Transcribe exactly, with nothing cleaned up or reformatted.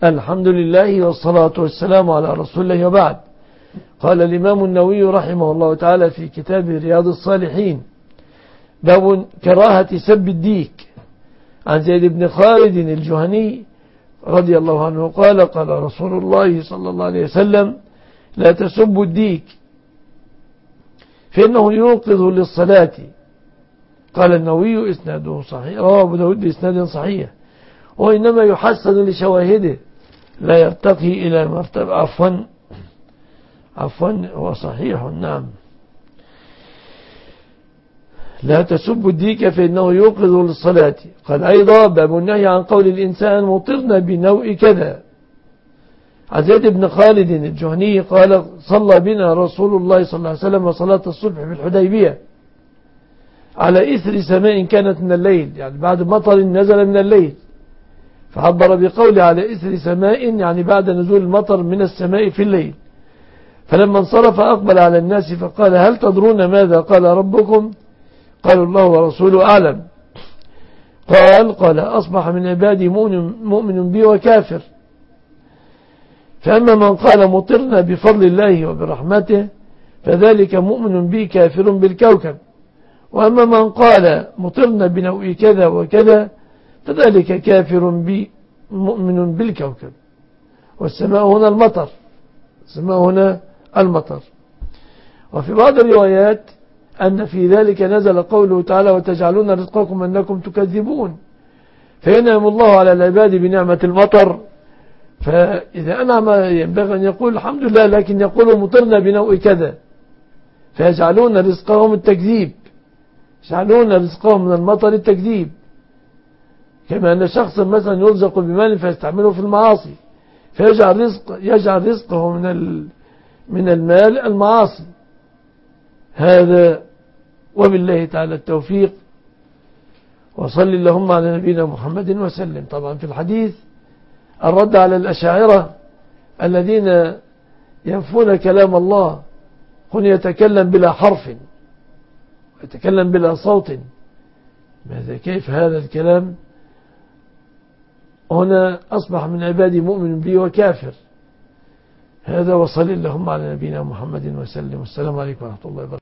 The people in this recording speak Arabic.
الحمد لله والصلاة والسلام على رسول الله وبعد. قال الإمام النووي رحمه الله تعالى في كتاب رياض الصالحين: باب كراهة سب الديك. عن زيد بن خالد الجهني رضي الله عنه قال: قال رسول الله صلى الله عليه وسلم: لا تسبوا الديك فإنه يوقظ للصلاة. قال النووي: إسناده صحيح، رواه أبو داود بإسناد صحيح، وإنما يحسن لشواهده لا يرتقي إلى مرتبة. عفوا عفوا هو صحيح، نعم. لا تسبوا الديك فإنه يوقظ للصلاة. قال أيضا: باب النهي عن قول الإنسان مطرنا بنوء كذا. عن زيد بن خالد الجهني قال: صلى بنا رسول الله صلى الله عليه وسلم صلاة الصبح في الحديبية على إثر سماء كانت من الليل، يعني بعد مطر نزل من الليل، فعبر بقوله على إثر سماء يعني بعد نزول المطر من السماء في الليل. فلما انصرف أقبل على الناس فقال: هل تدرون ماذا قال ربكم؟ قالوا: الله ورسوله أعلم. قال قال أصبح من عبادي مؤمن بي وكافر، فأما من قال مطرنا بفضل الله وبرحمته فذلك مؤمن بي كافر بالكوكب، وأما من قال مطرنا بنوء كذا وكذا فذلك كافر بي مؤمن بالكوكب. والسماء هنا المطر، السماء هنا المطر. وفي بعض الروايات أن في ذلك نزل قوله تعالى: وتجعلون رزقكم أنكم تكذبون. فينعم الله على العباد بنعمة المطر، فإذا أنعم ينبغي أن يقول الحمد لله، لكن يقول مطرنا بنوء كذا، فيجعلون رزقهم التكذيب، يجعلون رزقهم من المطر التكذيب. كما أن شخصا مثلا يرزق بمال فيستعمله في المعاصي، فيجعل رزق يجعل رزقه من من المال المعاصي. هذا وبالله تعالى التوفيق. وصل اللهم على نبينا محمد وسلم. طبعا في الحديث الرد على الأشاعرة الذين ينفون كلام الله، قل يتكلم بلا حرف ويتكلم بلا صوت. ماذا كيف هذا الكلام؟ هنا أصبح من عبادي مؤمن بي وكافر. هذا. وصل اللهم على نبينا محمد وسلم. والسلام عليكم ورحمة الله وبركاته.